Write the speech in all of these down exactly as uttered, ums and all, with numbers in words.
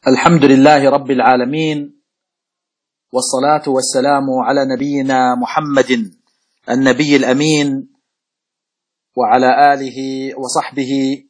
الحمد لله رب العالمين، والصلاة والسلام على نبينا محمد النبي الأمين وعلى آله وصحبه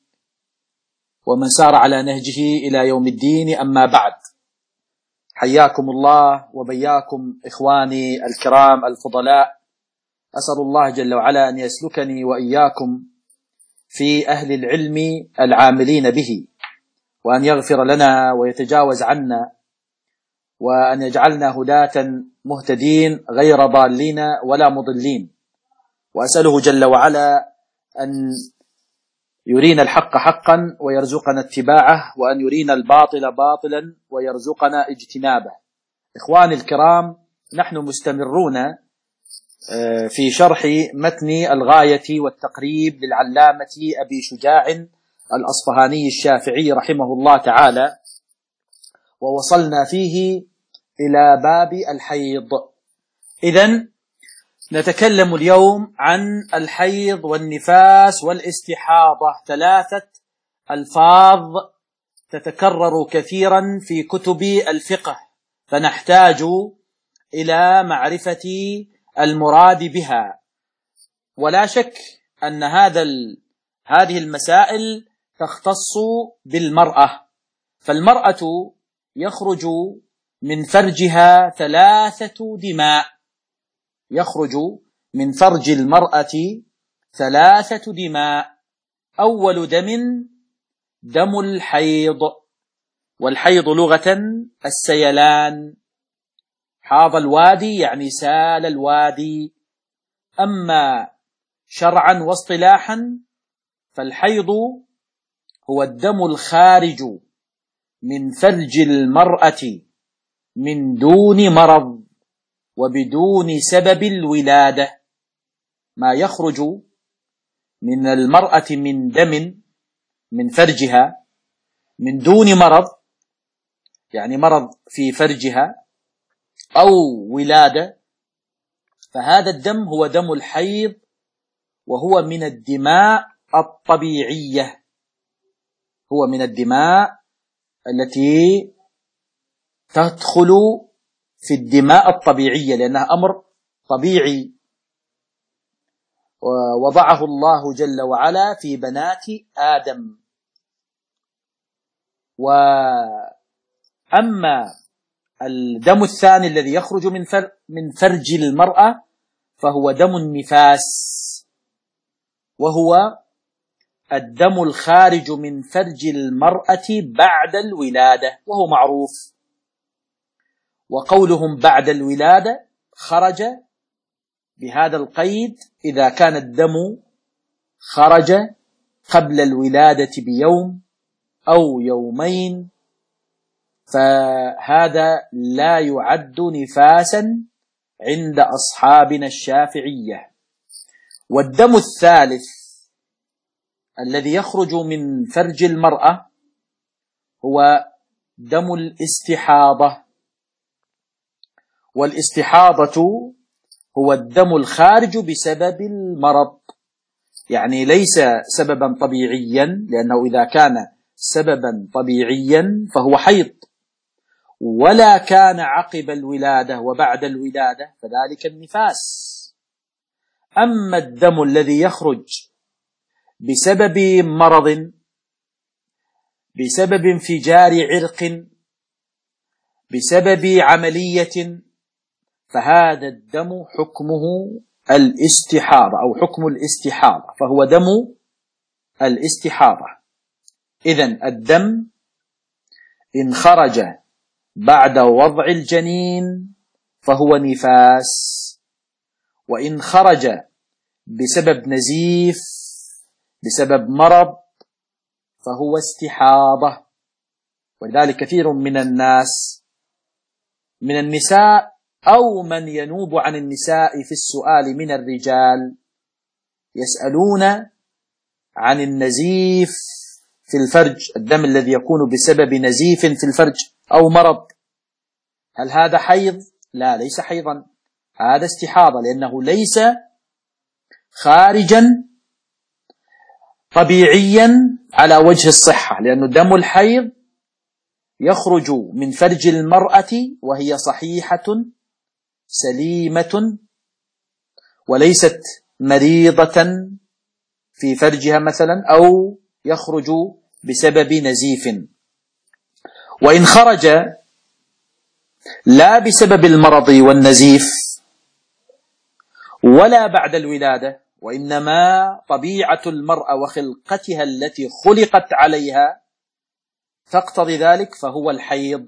ومن سار على نهجه إلى يوم الدين. أما بعد، حياكم الله وبياكم إخواني الكرام الفضلاء. أسأل الله جل وعلا أن يسلكني وإياكم في أهل العلم العاملين به، وأن يغفر لنا ويتجاوز عنا، وأن يجعلنا هداة مهتدين غير ضالين ولا مضلين. وأسأله جل وعلا أن يرينا الحق حقا ويرزقنا اتباعه، وأن يرينا الباطل باطلا ويرزقنا اجتنابه. إخواني الكرام، نحن مستمرون في شرح متن الغاية والتقريب للعلامة أبي شجاع الأصفهاني الشافعي رحمه الله تعالى، ووصلنا فيه إلى باب الحيض. إذن نتكلم اليوم عن الحيض والنفاس والاستحاضة، ثلاثة ألفاظ تتكرر كثيرا في كتب الفقه، فنحتاج إلى معرفة المراد بها. ولا شك أن هذا هذه المسائل تختص بالمرأة، فالمرأة يخرج من فرجها ثلاثة دماء، يخرج من فرج المرأة ثلاثة دماء. أول دم دم الحيض، والحيض لغة السيلان، حاض الوادي يعني سال الوادي. أما شرعا واصطلاحا فالحيض هو الدم الخارج من فرج المرأة من دون مرض وبدون سبب الولادة، ما يخرج من المرأة من دم من فرجها من دون مرض، يعني مرض في فرجها أو ولادة، فهذا الدم هو دم الحيض، وهو من الدماء الطبيعية، هو من الدماء التي تدخل في الدماء الطبيعية، لأنها أمر طبيعي ووضعه الله جل وعلا في بنات آدم. وأما الدم الثاني الذي يخرج من من فرج المرأة فهو دم النفاس، وهو الدم الخارج من فرج المرأة بعد الولادة، وهو معروف. وقولهم بعد الولادة خرج بهذا القيد إذا كان الدم خرج قبل الولادة بيوم أو يومين، فهذا لا يعد نفاسا عند أصحابنا الشافعية. والدم الثالث الذي يخرج من فرج المرأة هو دم الاستحاضة، والاستحاضة هو الدم الخارج بسبب المرض، يعني ليس سببا طبيعيا، لأنه إذا كان سببا طبيعيا فهو حيض، ولا كان عقب الولادة وبعد الولادة فذلك النفاس. أما الدم الذي يخرج بسبب مرض، بسبب انفجار عرق، بسبب عملية، فهذا الدم حكمه الاستحاضة أو حكم الاستحاضة، فهو دم الاستحاضة. إذن الدم إن خرج بعد وضع الجنين فهو نفاس، وإن خرج بسبب نزيف بسبب مرض فهو استحاضة. ولذلك كثير من الناس من النساء أو من ينوب عن النساء في السؤال من الرجال يسألون عن النزيف في الفرج، الدم الذي يكون بسبب نزيف في الفرج أو مرض، هل هذا حيض؟ لا، ليس حيضا، هذا استحاضة، لأنه ليس خارجا طبيعيا على وجه الصحة، لأن دم الحيض يخرج من فرج المرأة وهي صحيحة سليمة وليست مريضة في فرجها مثلا، أو يخرج بسبب نزيف. وإن خرج لا بسبب المرض والنزيف ولا بعد الولادة، وإنما طبيعة المرأة وخلقتها التي خلقت عليها تقتضي ذلك، فهو الحيض.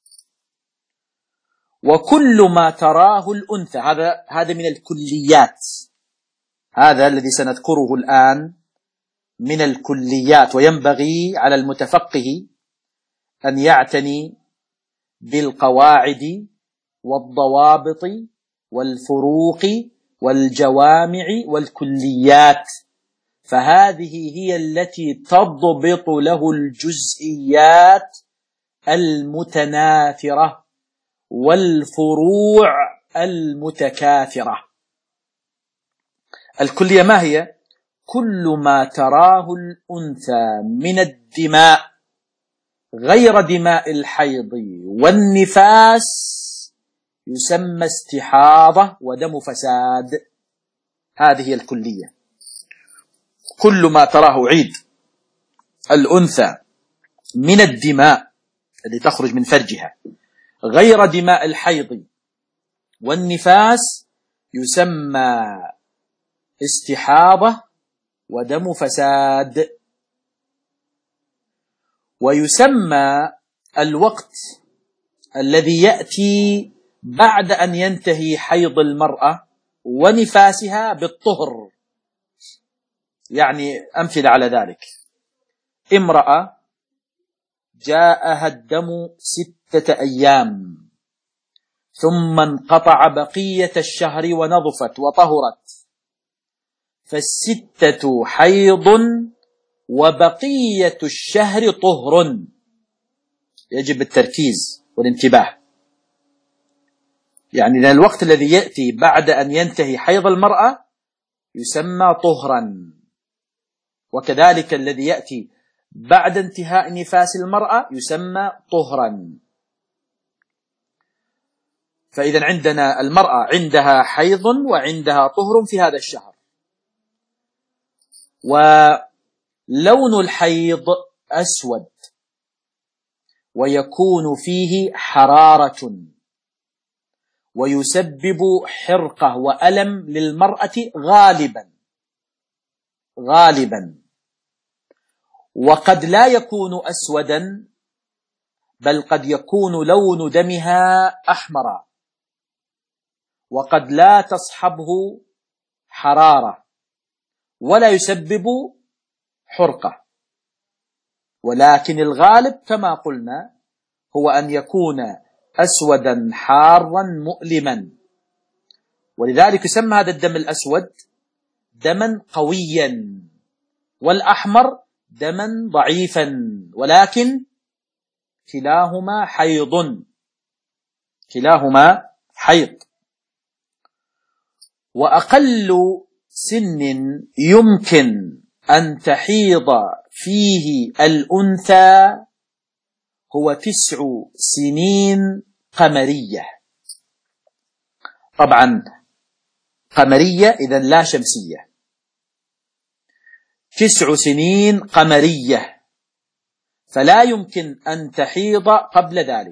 وكل ما تراه الأنثى، هذا هذا من الكليات، هذا الذي سنذكره الآن من الكليات، وينبغي على المتفقه أن يعتني بالقواعد والضوابط والفروق والجوامع والكليات، فهذه هي التي تضبط له الجزئيات المتناثرة والفروع المتكاثرة. الكلية ما هي؟ كل ما تراه الأنثى من الدماء غير دماء الحيض والنفاس يسمى استحاضة ودم فساد. هذه هي الكلية. كل ما تراه عيد الأنثى من الدماء التي تخرج من فرجها غير دماء الحيض والنفاس يسمى استحاضة ودم فساد. ويسمى الوقت الذي يأتي بعد أن ينتهي حيض المرأة ونفاسها بالطهر. يعني أمثلة على ذلك: امرأة جاءها الدم ستة أيام ثم انقطع بقية الشهر ونظفت وطهرت، فالستة حيض وبقية الشهر طهر. يجب التركيز والانتباه، يعني الوقت الذي يأتي بعد أن ينتهي حيض المرأة يسمى طهرا، وكذلك الذي يأتي بعد انتهاء نفاس المرأة يسمى طهرا. فإذا عندنا المرأة عندها حيض وعندها طهر في هذا الشهر. ولون الحيض أسود ويكون فيه حرارة ويسبب حرقة وألم للمرأة غالبا غالبا وقد لا يكون أسودا، بل قد يكون لون دمها أحمر، وقد لا تصحبه حرارة ولا يسبب حرقة، ولكن الغالب كما قلنا هو أن يكون أسودا حارا مؤلما. ولذلك يسمى هذا الدم الأسود دما قويا، والأحمر دما ضعيفا، ولكن كلاهما حيض كلاهما حيض. وأقل سن يمكن أن تحيض فيه الأنثى هو تسع سنين قمرية. طبعا قمرية إذن لا شمسية. تسع سنين قمرية، فلا يمكن أن تحيض قبل ذلك.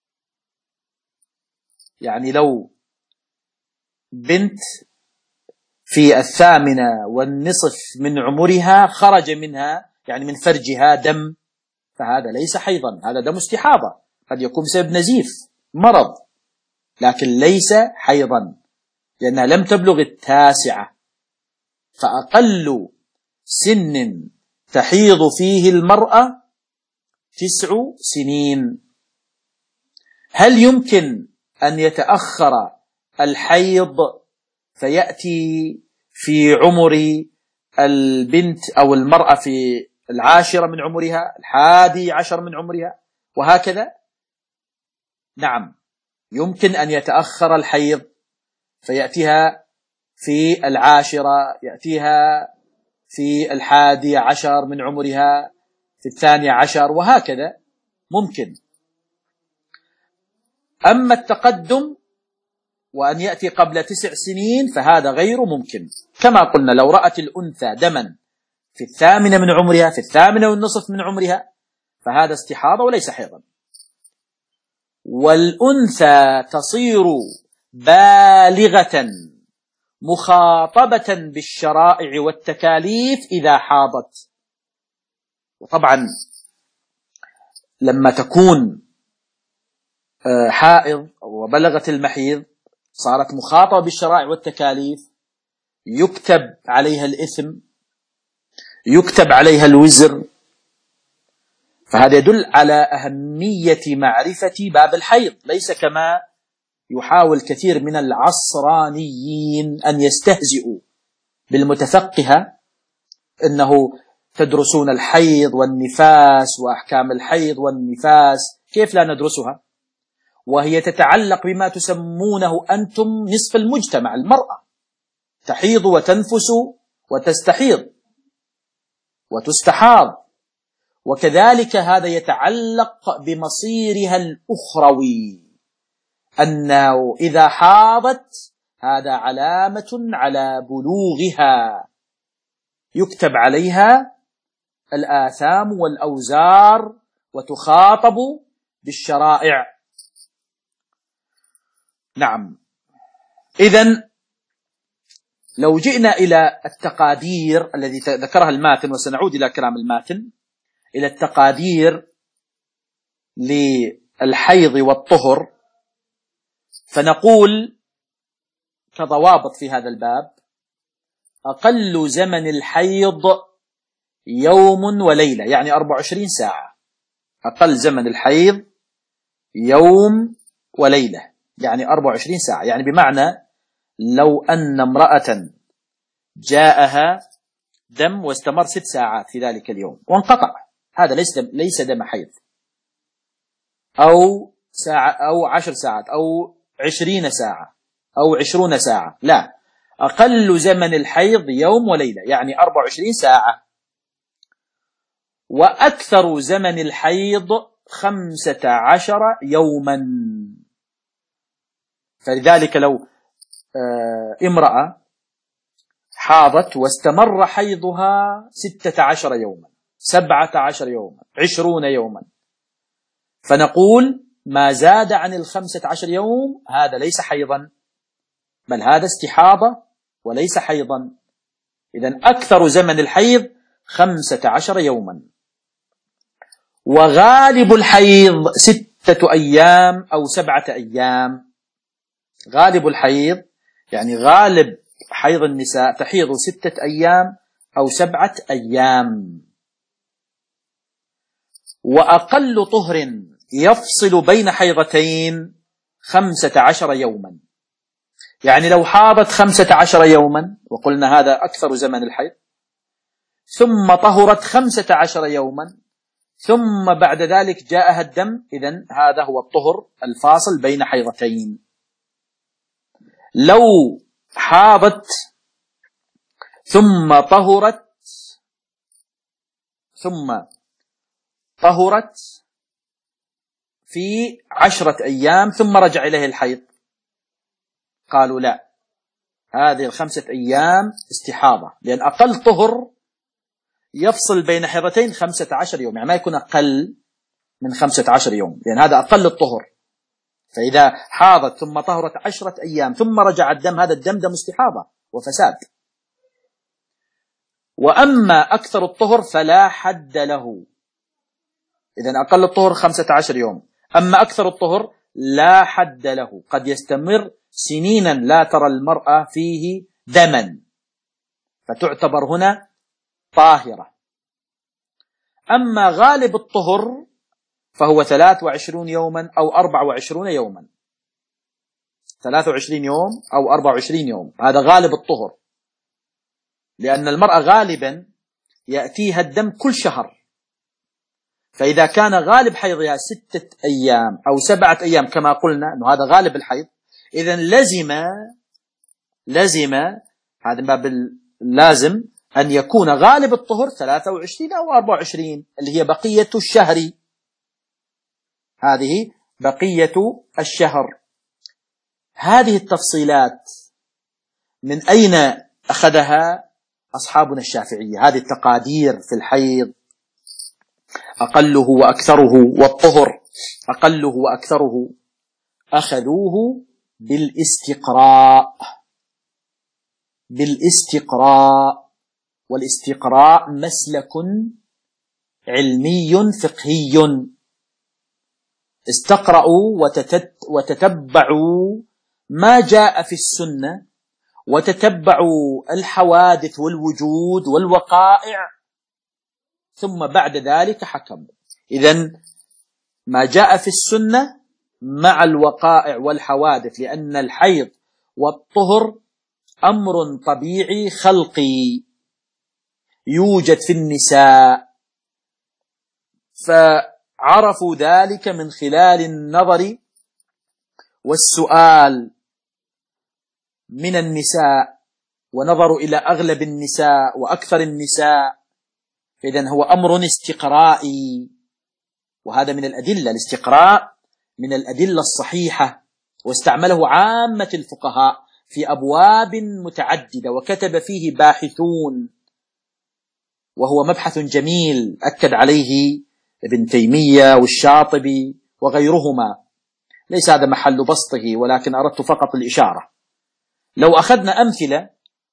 يعني لو بنت في الثامنة والنصف من عمرها خرج منها، يعني من فرجها، دم، فهذا ليس حيضا، هذا دم استحاضة، قد يكون بسبب نزيف مرض، لكن ليس حيضا لأنها لم تبلغ التاسعة. فأقل سن تحيض فيه المرأة تسع سنين. هل يمكن أن يتأخر الحيض فيأتي في عمر البنت أو المرأة في العاشرة من عمرها، الحادي عشر من عمرها، وهكذا؟ نعم، يمكن أن يتأخر الحيض فيأتيها في العاشرة، يأتيها في الحادي عشر من عمرها، في الثاني عشر، وهكذا ممكن. أما التقدم وأن يأتي قبل تسع سنين فهذا غير ممكن. كما قلنا لو رأت الأنثى دما في الثامنة من عمرها، في الثامنة والنصف من عمرها، فهذا استحاضة وليس حيضا. والأنثى تصير بالغة مخاطبة بالشرائع والتكاليف إذا حاضت. وطبعا لما تكون حائض وبلغت المحيض صارت مخاطبة بالشرائع والتكاليف، يكتب عليها الإثم، يكتب عليها الوزر. فهذا يدل على أهمية معرفة باب الحيض، ليس كما يحاول كثير من العصرانيين أن يستهزئوا بالمتفقهة، إنه تدرسون الحيض والنفاس وأحكام الحيض والنفاس. كيف لا ندرسها وهي تتعلق بما تسمونه أنتم نصف المجتمع؟ المرأة تحيض وتنفس وتستحيض وتستحاض، وكذلك هذا يتعلق بمصيرها الأخروي، أنه إذا حاضت هذا علامة على بلوغها، يكتب عليها الآثام والأوزار وتخاطب بالشرائع. نعم. إذن لو جئنا إلى التقادير الذي ذكرها الماتن، وسنعود إلى كلام الماتن، إلى التقادير للحيض والطهر، فنقول كضوابط في هذا الباب: أقل زمن الحيض يوم وليلة، يعني أربع وعشرين ساعة. أقل زمن الحيض يوم وليلة يعني أربع وعشرين ساعة، يعني بمعنى لو أن امرأة جاءها دم واستمر ست ساعات في ذلك اليوم وانقطع، هذا ليس دم ليس دم حيض، أو ساعة أو عشر ساعات أو عشرين ساعة أو عشرون ساعة، لا، أقل زمن الحيض يوم وليلة يعني أربع وعشرين ساعة. وأكثر زمن الحيض خمسة عشر يوما. فلذلك لو امرأة حاضت واستمر حيضها ستة عشر يوما، سبعة عشر يوما، عشرون يوما، فنقول ما زاد عن الخمسة عشر يوم هذا ليس حيضا، بل هذا استحاضة وليس حيضا. إذن أكثر زمن الحيض خمسة عشر يوما. وغالب الحيض ستة أيام أو سبعة أيام. غالب الحيض يعني غالب حيض النساء تحيض ستة أيام أو سبعة أيام. وأقل طهر يفصل بين حيضتين خمسة عشر يوما، يعني لو حاضت خمسة عشر يوما وقلنا هذا أكثر زمن الحيض، ثم طهرت خمسة عشر يوما، ثم بعد ذلك جاءها الدم، إذن هذا هو الطهر الفاصل بين حيضتين. لو حاضت ثم طهرت ثم طهرت في عشرة أيام ثم رجع إليه الحيض، قالوا لا، هذه الخمسة أيام استحاضة، لأن أقل طهر يفصل بين حيضتين خمسة عشر يوم، يعني ما يكون أقل من خمسة عشر يوم، لأن هذا أقل الطهر. فإذا حاضت ثم طهرت عشرة أيام ثم رجع الدم، هذا الدم دم استحاضة وفساد. وأما أكثر الطهر فلا حد له، إذن أقل الطهر خمسة عشر يوم، أما أكثر الطهر لا حد له، قد يستمر سنينا لا ترى المرأة فيه دما، فتعتبر هنا طاهرة. أما غالب الطهر فهو ثلاث وعشرون يوما أو أربع وعشرون يوما، ثلاث وعشرين يوم أو أربع وعشرين يوم، هذا غالب الطهر، لأن المرأة غالبا يأتيها الدم كل شهر، فإذا كان غالب حيضها ستة أيام أو سبعة أيام كما قلنا أنه هذا غالب الحيض، إذن لزم لزم هذا باب اللازم أن يكون غالب الطهر ثلاثة وعشرين أو أربع وعشرين اللي هي بقية الشهر، هذه بقية الشهر. هذه التفصيلات من أين أخذها أصحابنا الشافعية؟ هذه التقادير في الحيض، أقله وأكثره، والطهر أقله وأكثره، أخذوه بالاستقراء بالاستقراء والاستقراء مسلك علمي فقهي. استقرأوا وتتبعوا ما جاء في السنة، وتتبعوا الحوادث والوجود والوقائع، ثم بعد ذلك حكموا. إذن ما جاء في السنة مع الوقائع والحوادث، لأن الحيض والطهر أمر طبيعي خلقي يوجد في النساء، فعرفوا ذلك من خلال النظر والسؤال من النساء، ونظروا إلى أغلب النساء وأكثر النساء. إذن هو أمر استقرائي، وهذا من الأدلة. الاستقراء من الأدلة الصحيحة، واستعمله عامة الفقهاء في أبواب متعددة، وكتب فيه باحثون، وهو مبحث جميل أكد عليه ابن تيمية والشاطبي وغيرهما. ليس هذا محل بسطه، ولكن أردت فقط الإشارة. لو أخذنا أمثلة،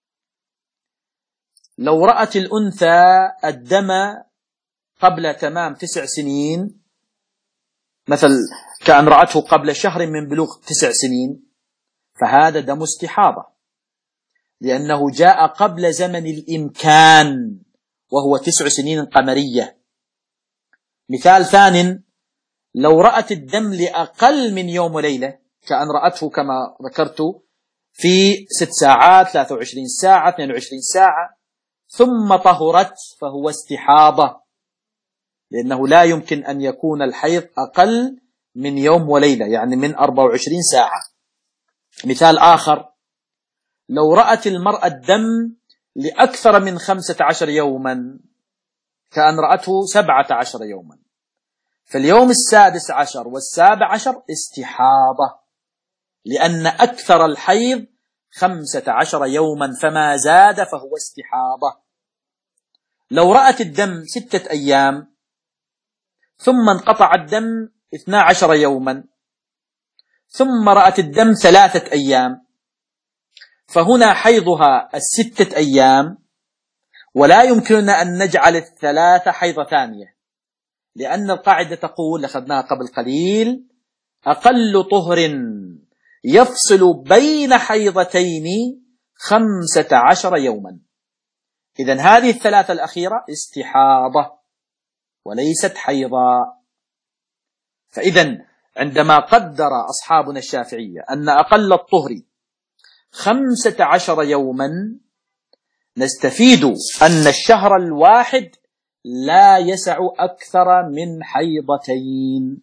لو رأت الأنثى الدم قبل تمام تسع سنين، مثل كأن رأته قبل شهر من بلوغ تسع سنين، فهذا دم استحاضة، لأنه جاء قبل زمن الإمكان وهو تسع سنين قمرية. مثال ثاني، لو رأت الدم لأقل من يوم وليلة، كأن رأته كما ذكرت في ست ساعات، ثلاثة وعشرين ساعة، اثنين وعشرين ساعة، ثم طهرت، فهو استحاضة، لأنه لا يمكن أن يكون الحيض أقل من يوم وليلة، يعني من أربع وعشرين ساعة. مثال آخر، لو رأت المرأة الدم لأكثر من خمسة عشر يوما، كأن رأته سبعة عشر يوما، فاليوم السادس عشر والسابع عشر استحاضة، لأن أكثر الحيض خمسة عشر يوما، فما زاد فهو استحاضة. لو رأت الدم ستة أيام ثم انقطع الدم اثنا عشر يوما، ثم رأت الدم ثلاثة أيام، فهنا حيضها الستة أيام، ولا يمكننا أن نجعل الثلاثة حيضة ثانية، لأن القاعدة تقول، أخذناها قبل قليل، أقل طهر يفصل بين حيضتين خمسة عشر يوما. إذن هذه الثلاثة الأخيرة استحاضة وليست حيضا. فإذن عندما قدر أصحابنا الشافعية أن أقل الطهر خمسة عشر يوما، نستفيد أن الشهر الواحد لا يسع أكثر من حيضتين.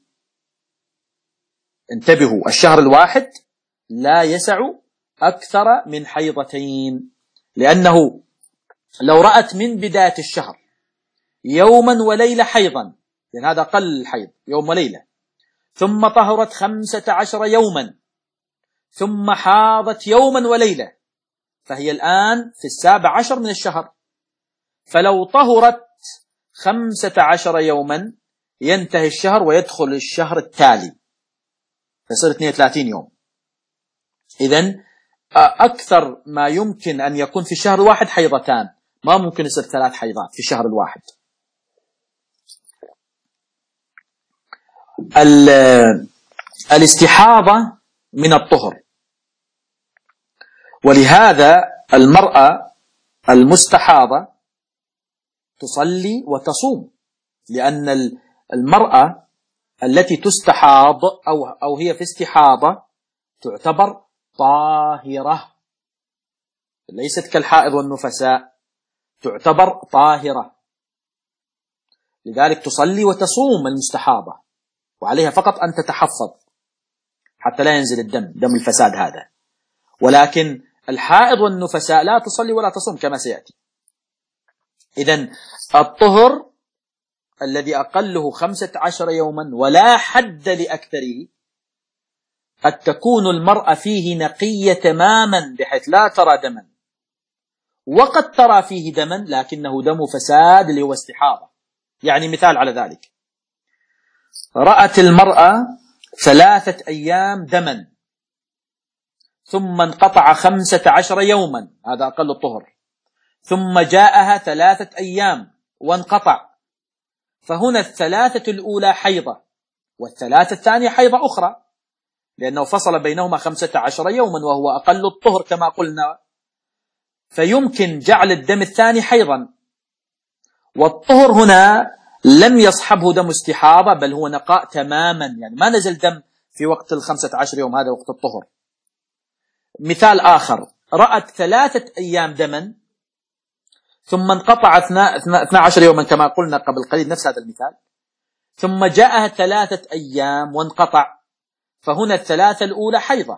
انتبهوا، الشهر الواحد لا يسع أكثر من حيضتين، لأنه لو رأت من بداية الشهر يوما وليلة حيضا، لأن هذا أقل الحيض يوم وليلة، ثم طهرت خمسة عشر يوما، ثم حاضت يوما وليلة، فهي الآن في السابع عشر من الشهر. فلو طهرت خمسة عشر يوما ينتهي الشهر ويدخل الشهر التالي، فيصير اثنين وثلاثين يوم. إذن أكثر ما يمكن أن يكون في الشهر الواحد حيضتان، ما ممكن يصير ثلاث حيضات في الشهر الواحد. الاستحاضة من الطهر، ولهذا المرأة المستحاضة تصلي وتصوم، لأن المرأة التي تستحاض أو, أو هي في استحاضة تعتبر طاهرة، ليست كالحائض والنفساء، تعتبر طاهرة، لذلك تصلي وتصوم المستحاضة، وعليها فقط أن تتحفظ حتى لا ينزل الدم، دم الفساد هذا. ولكن الحائض والنفساء لا تصلي ولا تصوم كما سيأتي. إذن الطهر الذي أقله خمسة عشر يوما ولا حد لأكثره، قد تكون المرأة فيه نقية تماما بحيث لا ترى دما، وقد ترى فيه دما لكنه دم فساد اللي هو استحاضة. يعني مثال على ذلك: رأت المرأة ثلاثة أيام دما ثم انقطع خمسة عشر يوما، هذا أقل الطهر، ثم جاءها ثلاثة أيام وانقطع، فهنا الثلاثة الأولى حيضة والثلاثة الثانية حيضة أخرى، لأنه فصل بينهما خمسة عشر يوما وهو أقل الطهر كما قلنا، فيمكن جعل الدم الثاني حيضا، والطهر هنا لم يصحبه دم استحاضة بل هو نقاء تماما، يعني ما نزل دم في وقت الخمسة عشر يوم، هذا وقت الطهر. مثال آخر: رأت ثلاثة أيام دما ثم انقطع اثنا عشر يوما كما قلنا قبل قليل، نفس هذا المثال، ثم جاءها ثلاثة أيام وانقطع، فهنا الثلاثة الأولى حيضة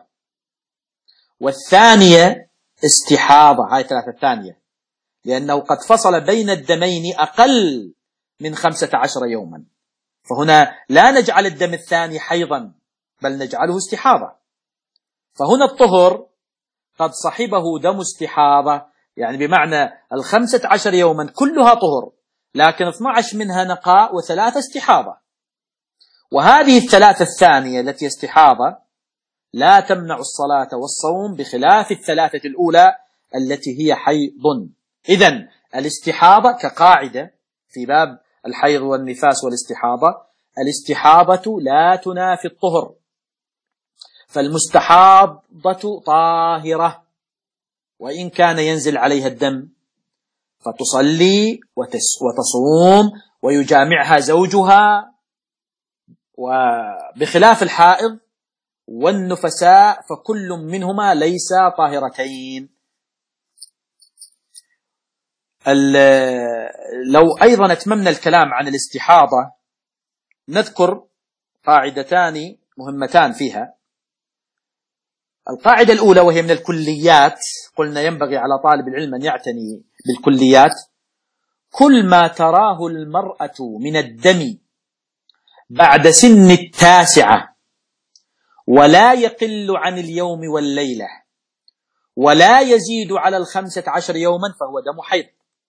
والثانية استحاضة، هاي الثلاثة الثانية، لأنه قد فصل بين الدمين أقل من خمسة عشر يوما، فهنا لا نجعل الدم الثاني حيضا بل نجعله استحاضة، فهنا الطهر قد صحبه دم استحاضة، يعني بمعنى الخمسة عشر يوما كلها طهر لكن اثنى عشر منها نقاء وثلاثة استحاضة، وهذه الثلاثة الثانية التي استحاضة لا تمنع الصلاة والصوم بخلاف الثلاثة الأولى التي هي حيض. إذن الاستحاضة كقاعدة في باب الحيض والنفاس والاستحاضة: الاستحاضة لا تنافي الطهر، فالمستحاضة طاهرة وإن كان ينزل عليها الدم، فتصلي وتصوم ويجامعها زوجها، وبخلاف الحائض والنفساء فكل منهما ليس طاهرتين. لو أيضا أتممنا الكلام عن الاستحاضة نذكر قاعدتان مهمتان فيها. القاعدة الأولى وهي من الكليات، قلنا ينبغي على طالب العلم أن يعتني بالكليات: كل ما تراه المرأة من الدم بعد سن التاسعة ولا يقل عن اليوم والليلة ولا يزيد على الخمسة عشر يوما فهو دم حيض،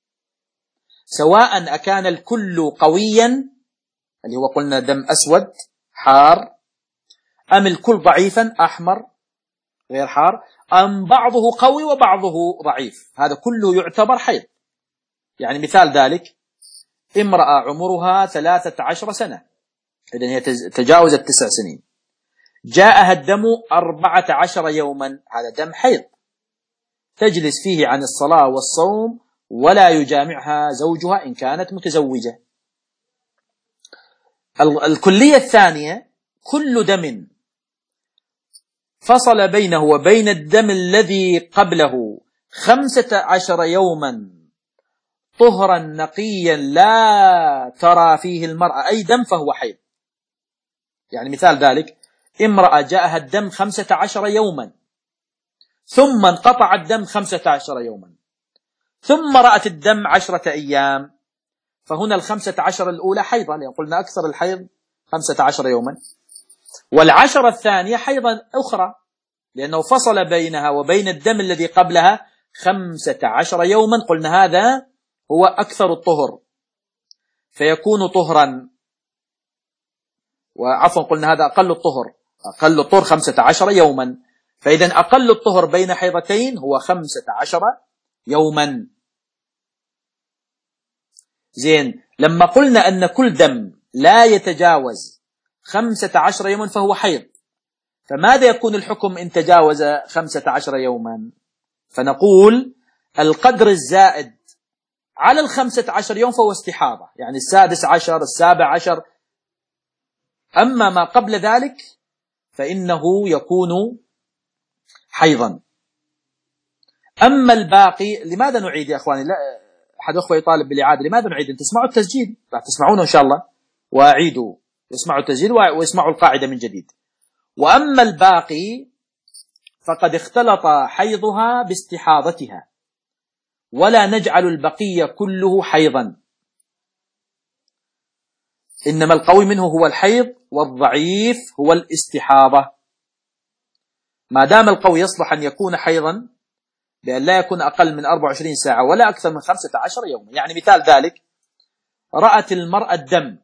سواء أكان الكل قويا اللي هو قلنا دم أسود حار، أم الكل ضعيفا أحمر غير حار، أم بعضه قوي وبعضه ضعيف، هذا كله يعتبر حيض. يعني مثال ذلك: امرأة عمرها ثلاثة عشر سنة، إذن هي تجاوزت تسع سنين، جاءها الدم أربعة عشر يوما، هذا دم حيض، تجلس فيه عن الصلاة والصوم ولا يجامعها زوجها إن كانت متزوجة. الكلية الثانية: كل دم فصل بينه وبين الدم الذي قبله خمسة عشر يوما طهرا نقيا لا ترى فيه المرأة أي دم فهو حيض. يعني مثال ذلك: امرأة جاءها الدم خمسة عشر يوما ثم انقطع الدم خمسة عشر يوما ثم رأت الدم عشرة أيام، فهنا الخمسة عشر الأولى حيضا، لأن قلنا أكثر الحيض خمسة عشر يوما، والعشرة الثانية حيضا أخرى لأنه فصل بينها وبين الدم الذي قبلها خمسة عشر يوما، قلنا هذا هو أكثر الطهر فيكون طهرا، وعفوا قلنا هذا أقل الطهر، أقل الطهر خمسة عشر يوما، فإذا أقل الطهر بين حيضتين هو خمسة عشر يوما. زين، لما قلنا أن كل دم لا يتجاوز خمسة عشر يوما فهو حيض، فماذا يكون الحكم إن تجاوز خمسة عشر يوما؟ فنقول القدر الزائد على الخمسة عشر يوم فهو استحاضة، يعني السادس عشر السابع عشر، أما ما قبل ذلك فإنه يكون حيضا. أما الباقي، لماذا نعيد يا أخواني؟ لا أحد أخوة يطالب بالإعادة، لماذا نعيد؟ أن تسمعوا التسجيل، راح تسمعونه إن شاء الله، وأعيدوا، يسمعوا التسجيل ويسمعوا القاعدة من جديد. وأما الباقي فقد اختلط حيضها باستحاضتها، ولا نجعل البقية كله حيضا، إنما القوي منه هو الحيض والضعيف هو الاستحاضة. ما دام القوي يصلح أن يكون حيضا بأن لا يكون أقل من أربع وعشرين ساعة ولا أكثر من خمسة عشر يوما. يعني مثال ذلك: رأت المرأة الدم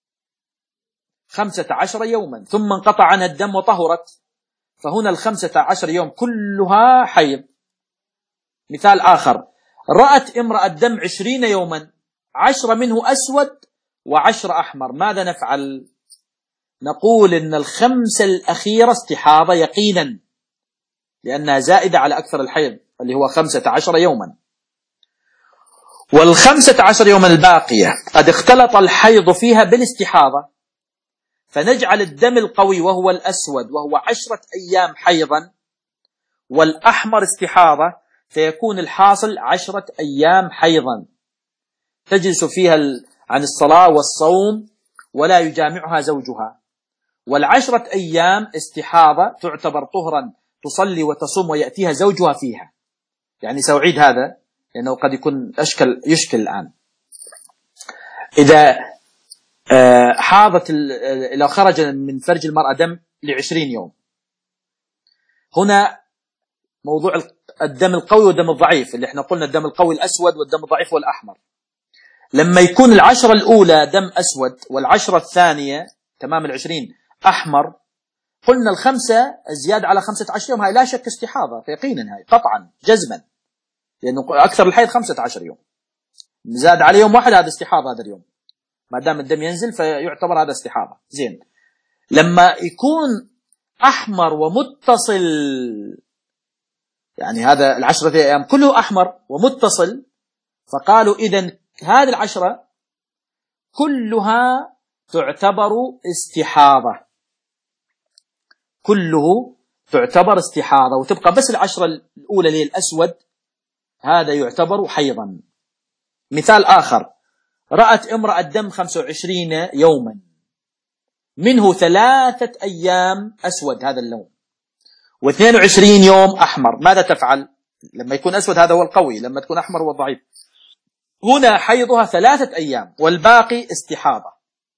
خمسة عشر يوما ثم انقطع عنها الدم وطهرت، فهنا الخمسة عشر يوم كلها حيض. مثال آخر: رأت امرأة الدم عشرين يوما، عشرة منه أسود وعشرة أحمر، ماذا نفعل؟ نقول إن الخمسة الأخيرة استحاضة يقينا، لأنها زائدة على أكثر الحيض اللي هو خمسة عشر يوما. والخمسة عشر يوما الباقية قد اختلط الحيض فيها بالاستحاضة، فنجعل الدم القوي وهو الأسود وهو عشرة أيام حيضا والأحمر استحاضة، فيكون الحاصل عشرة أيام حيضا تجلس فيها عن الصلاة والصوم ولا يجامعها زوجها، والعشرة أيام استحاضة تعتبر طهرا تصلي وتصوم ويأتيها زوجها فيها. يعني سأعيد هذا لأنه قد يكون أشكل يشكل الآن. إذا حاضت لو خرج من فرج المرأة دم لعشرين يوم، هنا موضوع الدم القوي والدم الضعيف، اللي احنا قلنا الدم القوي الأسود والدم الضعيف والأحمر. لما يكون العشرة الأولى دم أسود والعشرة الثانية تمام العشرين أحمر، قلنا الخمسة الزيادة على خمسة عشر يوم هاي لا شك استحاضة يقينا، هاي قطعا جزما، لأنه أكثر الحيض خمسة عشر يوم، زاد على يوم واحد هذا استحاضة هذا اليوم، ما دام الدم ينزل فيعتبر هذا استحاضة. زين، لما يكون أحمر ومتصل، يعني هذا العشرة أيام كله أحمر ومتصل، فقالوا إذن هذه العشرة كلها تعتبر استحاضة، كله تعتبر استحاضة، وتبقى بس العشرة الأولى اللي الأسود هذا يعتبر حيضا. مثال آخر: رأت امرأة الدم خمسة وعشرين يوما، منه ثلاثة أيام أسود هذا اللون واثنين وعشرين يوم أحمر، ماذا تفعل؟ لما يكون أسود هذا هو القوي، لما تكون أحمر هو الضعيف. هنا حيضها ثلاثة أيام والباقي استحاضة،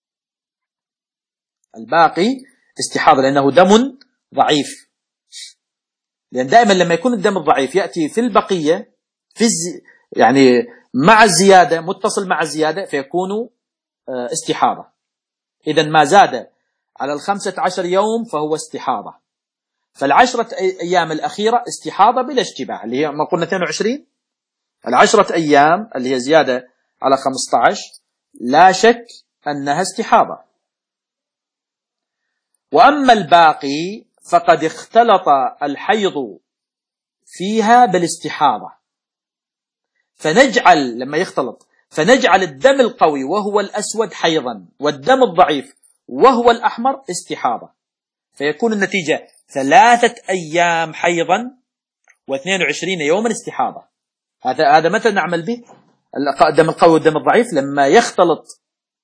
الباقي استحاضة لأنه دم ضعيف، لأن دائما لما يكون الدم الضعيف يأتي في البقية في الز... يعني مع الزيادة، متصل مع الزيادة، فيكون استحاضة. إذن ما زاد على الخمسة عشر يوم فهو استحاضة. فالعشرة أيام الأخيرة استحاضة بلا اشتباه، اللي هي ما قلنا اثنين وعشرين، العشرة أيام اللي هي زيادة على خمسة عشر لا شك أنها استحاضة. وأما الباقي فقد اختلط الحيض فيها بالاستحاضة، فنجعل لما يختلط فنجعل الدم القوي وهو الأسود حيضا والدم الضعيف وهو الأحمر استحاضة، فيكون النتيجة ثلاثة أيام حيضا واثنين وعشرين يوما استحاضة. هذا هذا متى نعمل به؟ الدم القوي والدم الضعيف لما يختلط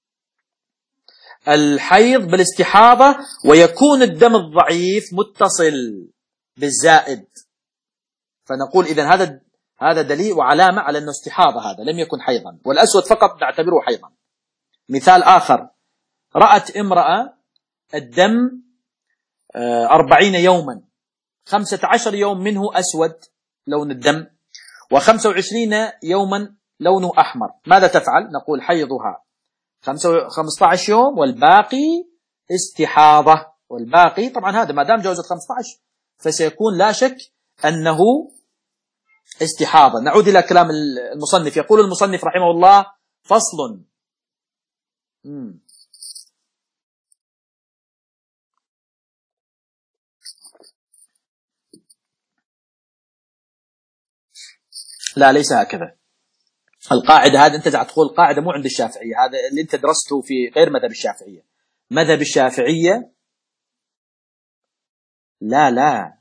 الحيض بالاستحاضة ويكون الدم الضعيف متصل بالزائد، فنقول إذن هذا هذا دليل وعلامة على أنه استحاضة، هذا لم يكن حيضا، والأسود فقط نعتبره حيضا. مثال آخر: رأت امرأة الدم أربعين يوما، خمسة عشر يوم منه أسود لون الدم وخمسة وعشرين يوما لونه أحمر، ماذا تفعل؟ نقول حيضها خمسة عشر يوم والباقي استحاضة. والباقي طبعا هذا ما دام جوزت خمسة عشر فسيكون لا شك أنه استحاضة. نعود إلى كلام المصنف. يقول المصنف رحمه الله: فصل. مم. لا ليس هكذا. القاعدة هذا أنت تقول قاعدة مو عند الشافعية، هذا اللي أنت درسته في غير مذهب الشافعية. مذهب الشافعية لا لا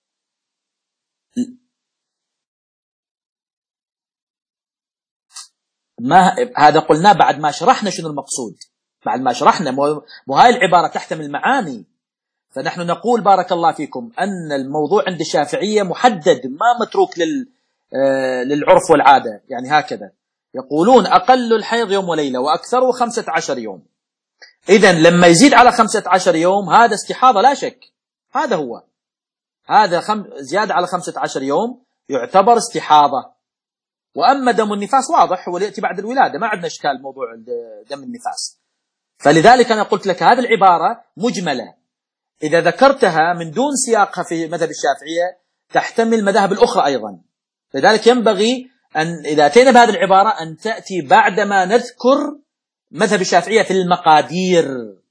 ما هذا قلنا بعد ما شرحنا شنو المقصود، بعد ما شرحنا مو هاي العبارة تحتمل معاني. فنحن نقول بارك الله فيكم أن الموضوع عند الشافعية محدد، ما متروك لل للعرف والعادة. يعني هكذا يقولون: أقل الحيض يوم وليلة وأكثره خمسة عشر يوم. إذن لما يزيد على خمسة عشر يوم هذا استحاضة لا شك، هذا هو هذا خم... زيادة على خمسة عشر يوم يعتبر استحاضة. وأما دم النفاس واضح هو يأتي بعد الولادة، ما عندنا إشكال موضوع دم النفاس. فلذلك أنا قلت لك هذه العبارة مجملة، إذا ذكرتها من دون سياقها في مذهب الشافعية تحتمل مذاهب الأخرى أيضا. لذلك ينبغي أن إذا أتينا بهذه العبارة أن تأتي بعدما نذكر مذهب الشافعية في المقادير.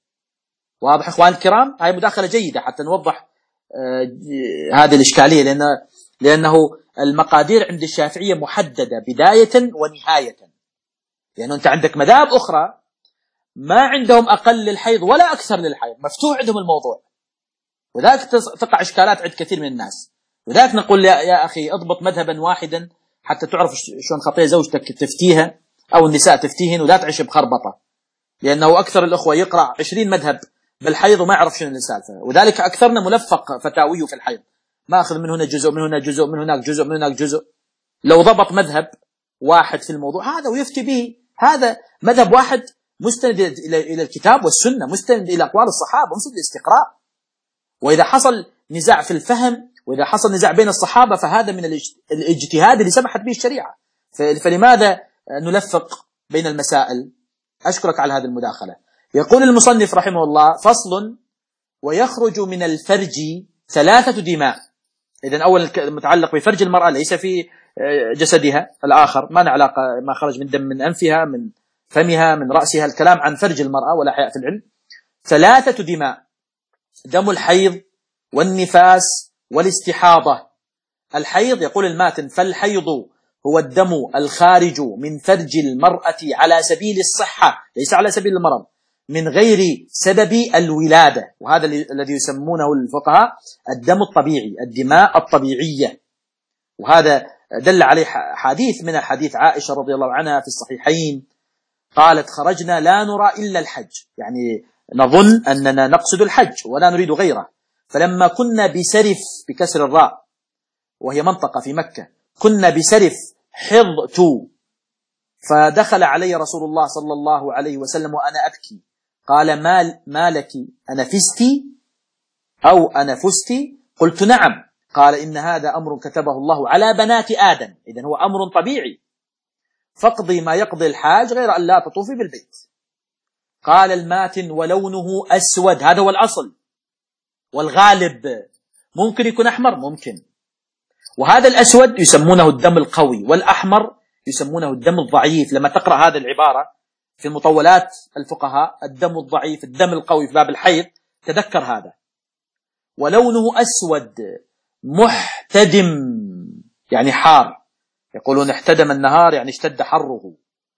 واضح إخوان الكرام؟ هاي مداخلة جيدة حتى نوضح آه هذه الإشكالية، لأن لأنه المقادير عند الشافعية محددة بداية ونهاية، لأنه أنت عندك مذاهب أخرى ما عندهم أقل للحيض ولا أكثر للحيض، مفتوح عندهم الموضوع، وذلك تقع إشكالات عند كثير من الناس. وذلك نقول يا أخي اضبط مذهبا واحدا حتى تعرف شلون خطية زوجتك تفتيها أو النساء تفتيهن، ولا تعيش بخربطة، لأنه أكثر الأخوة يقرأ عشرين مذهب بالحيض وما يعرف شنو السالفة. وذلك أكثرنا ملفق فتاويه في الحيض، ما أخذ من هنا جزء من هنا جزء من هناك جزء من هناك جزء. لو ضبط مذهب واحد في الموضوع هذا ويفتي به، هذا مذهب واحد مستند إلى الكتاب والسنة، مستند إلى أقوال الصحابة، مستند للاستقراء. وإذا حصل نزاع في الفهم وإذا حصل نزاع بين الصحابة فهذا من الاجتهاد اللي سمحت به الشريعة. فلماذا نلفق بين المسائل؟ أشكرك على هذه المداخلة. يقول المصنف رحمه الله: فصل: ويخرج من الفرج ثلاثة دماء. إذن أول متعلق بفرج المرأة ليس في جسدها الآخر، ما علاقة ما خرج من دم من أنفها من فمها من رأسها، الكلام عن فرج المرأة ولا حياء في العلم. ثلاثة دماء: دم الحيض والنفاس والاستحاضة. الحيض يقول الماتن: فالحيض هو الدم الخارج من فرج المرأة على سبيل الصحة ليس على سبيل المرض من غير سبب الولادة، وهذا الذي يسمونه الفقهاء الدم الطبيعي، الدماء الطبيعية. وهذا دل عليه حديث من حديث عائشة رضي الله عنها في الصحيحين، قالت: خرجنا لا نرى إلا الحج، يعني نظن أننا نقصد الحج ولا نريد غيره. فلما كنا بسرف بكسر الراء وهي منطقة في مكة، كنا بسرف حضت، فدخل علي رسول الله صلى الله عليه وسلم وأنا أبكي، قال: ما, ما لك، أنا فستي أو أنا فستي؟ قلت: نعم. قال: إن هذا أمر كتبه الله على بنات آدم، إذن هو أمر طبيعي، فاقضي ما يقضي الحاج غير أن لا تطوفي بالبيت. قال الماتن: ولونه أسود، هذا هو الأصل والغالب، ممكن يكون أحمر ممكن، وهذا الأسود يسمونه الدم القوي، والأحمر يسمونه الدم الضعيف. لما تقرأ هذه العبارة في مطولات الفقهاء الدم الضعيف الدم القوي في باب الحيض تذكر هذا. ولونه أسود محتدم يعني حار، يقولون احتدم النهار يعني اشتد حره.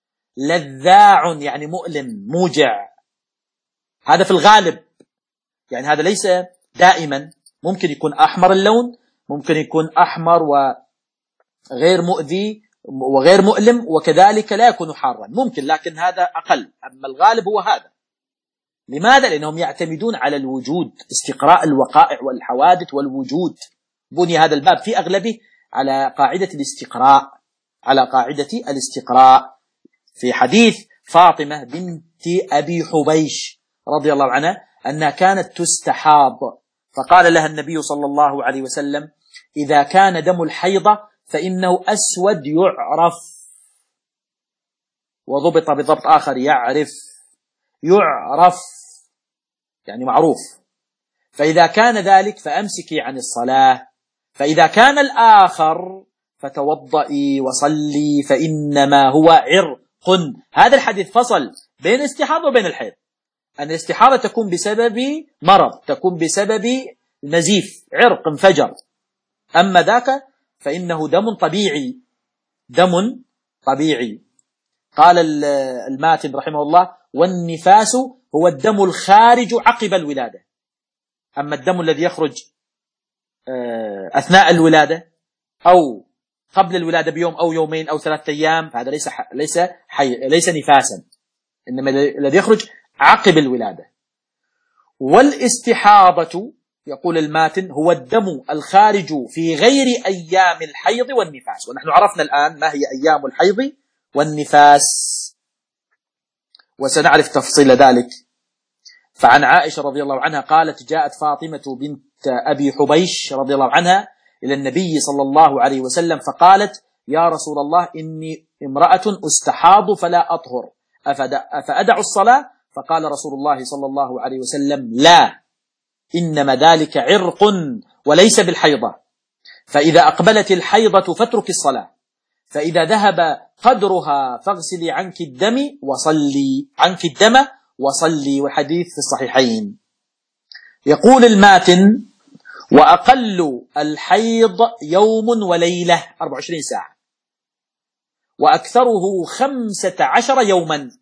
لذاع يعني مؤلم موجع، هذا في الغالب، يعني هذا ليس دائما، ممكن يكون أحمر اللون، ممكن يكون أحمر وغير مؤذي وغير مؤلم، وكذلك لا يكون حارا ممكن، لكن هذا أقل. أما الغالب هو هذا. لماذا؟ لأنهم يعتمدون على الوجود، استقراء الوقائع والحوادث والوجود. بني هذا الباب في أغلبه على قاعدة الاستقراء، على قاعدة الاستقراء. في حديث فاطمة بنت أبي حبيش رضي الله عنها أنها كانت تستحاض، فقال لها النبي صلى الله عليه وسلم: إذا كان دم الحيضة فإنه أسود يعرف، وضبط بضبط آخر يعرف، يعرف يعني معروف. فإذا كان ذلك فأمسكي عن الصلاة، فإذا كان الآخر فتوضئي وصلي فإنما هو عرق. هذا الحديث فصل بين الاستحاضة وبين الحيض، أن الاستحاضة تكون بسبب مرض، تكون بسبب نزيف، عرق انفجر، أما ذاك فإنه دم طبيعي، دم طبيعي. قال الماتن رحمه الله: والنفاس هو الدم الخارج عقب الولادة. أما الدم الذي يخرج أثناء الولادة أو قبل الولادة بيوم أو يومين أو ثلاثة أيام فهذا ليس ليس حي ليس نفاسا، إنما الذي يخرج عقب الولادة. والاستحاضة يقول الماتن هو الدم الخارج في غير أيام الحيض والنفاس. ونحن عرفنا الآن ما هي أيام الحيض والنفاس وسنعرف تفصيل ذلك. فعن عائشة رضي الله عنها قالت: جاءت فاطمة بنت أبي حبيش رضي الله عنها إلى النبي صلى الله عليه وسلم فقالت: يا رسول الله، إني امرأة أستحاض فلا أطهر، أفأدع الصلاة؟ فقال رسول الله صلى الله عليه وسلم: لا، إنما ذلك عرق وليس بالحيضة، فإذا أقبلت الحيضة فاترك الصلاة، فإذا ذهب قدرها فاغسلي عنك الدم وصلي عنك الدم وصلي. وحديث في الصحيحين. يقول الماتن: وأقل الحيض يوم وليلة أربع وعشرين ساعة، وأكثره خمسة عشر يوما،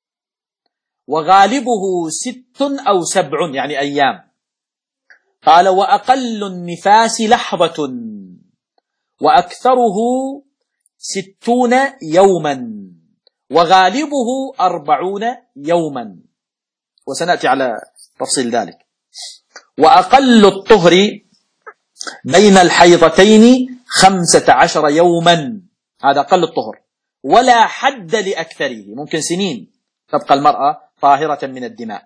وغالبه ست أو سبع يعني أيام. قال: وأقل النفاس لحظة، وأكثره ستون يوما، وغالبه أربعون يوما، وسنأتي على تفصيل ذلك. وأقل الطهر بين الحيضتين خمسة عشر يوما، هذا أقل الطهر، ولا حد لأكثره، ممكن سنين تبقى المرأة طاهرة من الدماء.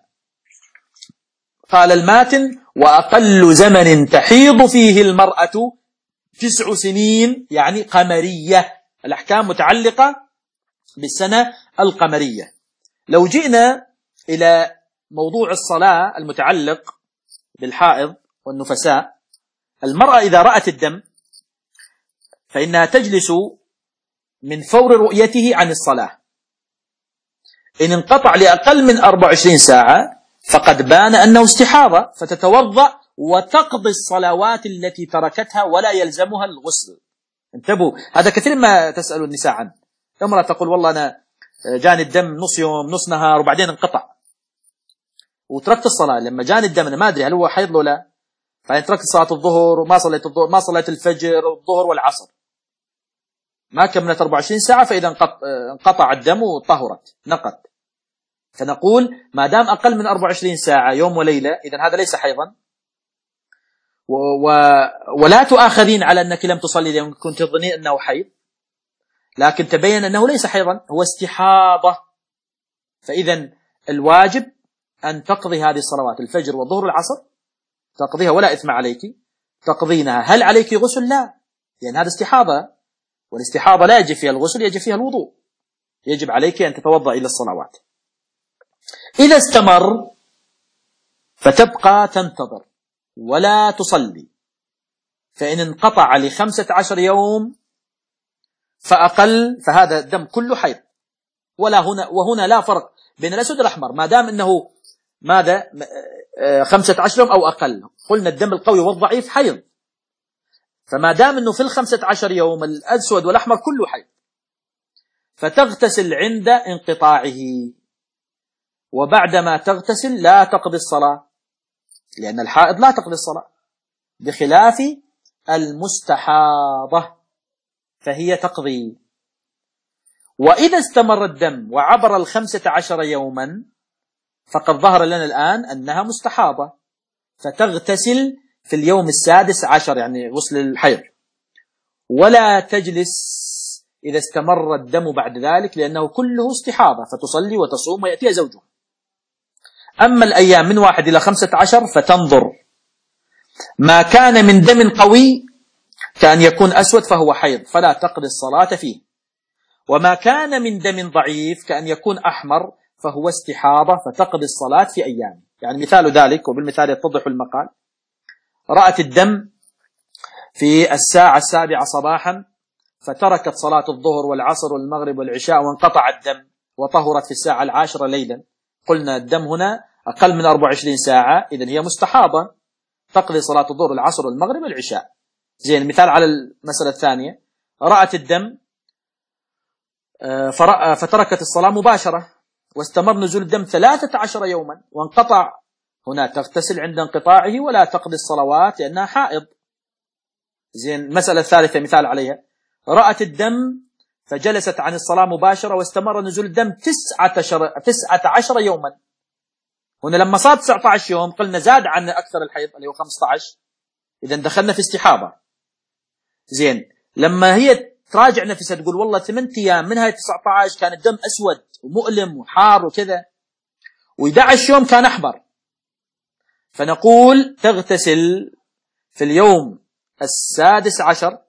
قال الماتن: وأقل زمن تحيض فيه المرأة تسع سنين يعني قمرية، الأحكام متعلقة بالسنة القمرية. لو جئنا إلى موضوع الصلاة المتعلق بالحائض والنفساء، المرأة إذا رأت الدم فإنها تجلس من فور رؤيته عن الصلاة. إن انقطع لأقل من أربع وعشرين ساعة فقد بان أنه استحاضة، فتتوضأ وتقضي الصلوات التي تركتها ولا يلزمها الغسل. انتبهوا، هذا كثير ما تسأل النساء عنه. امرأة تقول: والله أنا جاني الدم نص يوم نص نهار وبعدين انقطع وتركت الصلاة، لما جاني الدم أنا ما أدري هل هو حيض ولا لا، فإن تركت صلاة الظهر وما صليت الظهر ما صليت الفجر والظهر والعصر، ما كملت أربع وعشرين ساعة فإذا انقطع الدم وطهرت نقت. فنقول ما دام أقل من أربع وعشرين ساعة يوم وليلة إذن هذا ليس حيضا، و... و... ولا تؤاخذين على أنك لم تصلي لأن كنت تظنين أنه حيض، لكن تبين أنه ليس حيضا، هو استحاضة. فإذا الواجب أن تقضي هذه الصلوات الفجر والظهر والعصر، تقضيها ولا إثم عليك، تقضينها. هل عليك غسل؟ لا، لأن هذا استحاضة، والاستحاضة لا يجب فيها الغسل، يجب فيها الوضوء. يجب عليك أن تتوضأ إلى الصلوات. إذا استمر فتبقى تنتظر ولا تصلي، فإن انقطع لخمسة عشر يوم فأقل فهذا الدم كله حيض، ولا هنا وهنا لا فرق بين الأسود والأحمر، ما دام أنه ماذا خمسة عشر يوم أو أقل. قلنا الدم القوي والضعيف حيض، فما دام أنه في الخمسة عشر يوم الأسود والأحمر كله حيض، فتغتسل عند انقطاعه، وبعدما تغتسل لا تقضي الصلاة، لأن الحائض لا تقضي الصلاة، بخلاف المستحاضة فهي تقضي. وإذا استمر الدم وعبر الخمسة عشر يوما فقد ظهر لنا الآن أنها مستحاضة، فتغتسل في اليوم السادس عشر يعني غسل الحيض، ولا تجلس إذا استمر الدم بعد ذلك لأنه كله استحاضة، فتصلي وتصوم ويأتيها زوجها. أما الأيام من واحد إلى خمسة عشر فتنظر، ما كان من دم قوي كأن يكون أسود فهو حيض فلا تقضي الصلاة فيه، وما كان من دم ضعيف كأن يكون أحمر فهو استحاضة فتقضي الصلاة في أيام. يعني مثال ذلك، وبالمثال يتضح المقال: رأت الدم في الساعة السابعة صباحا فتركت صلاة الظهر والعصر والمغرب والعشاء وانقطع الدم، وطهرت في الساعة العاشرة ليلا. قلنا الدم هنا أقل من أربع وعشرين ساعة، إذن هي مستحاضة، تقضي صلاة الظهر والعصر والمغرب والعشاء. زين، مثال على المسألة الثانية: رأت الدم فتركت الصلاة مباشرة واستمر نزول الدم ثلاثة عشر يوما وانقطع، هنا تغتسل عند انقطاعه ولا تقضي الصلوات لأنها حائض. زين، المسألة الثالثة مثال عليها: رأت الدم فجلست عن الصلاة مباشرة واستمر نزول الدم تسعة عشر, تسعة عشر يوما، هنا لما صار تسعة عشر يوم قلنا زاد عن أكثر الحيض اللي هو خمسة عشر، إذا دخلنا في استحاضة. زين، لما هي تراجع نفسها تقول والله ثمانية أيام منها تسعة عشر كان الدم أسود ومؤلم وحار وكذا، و11 يوم كان أحمر، فنقول تغتسل في اليوم السادس عشر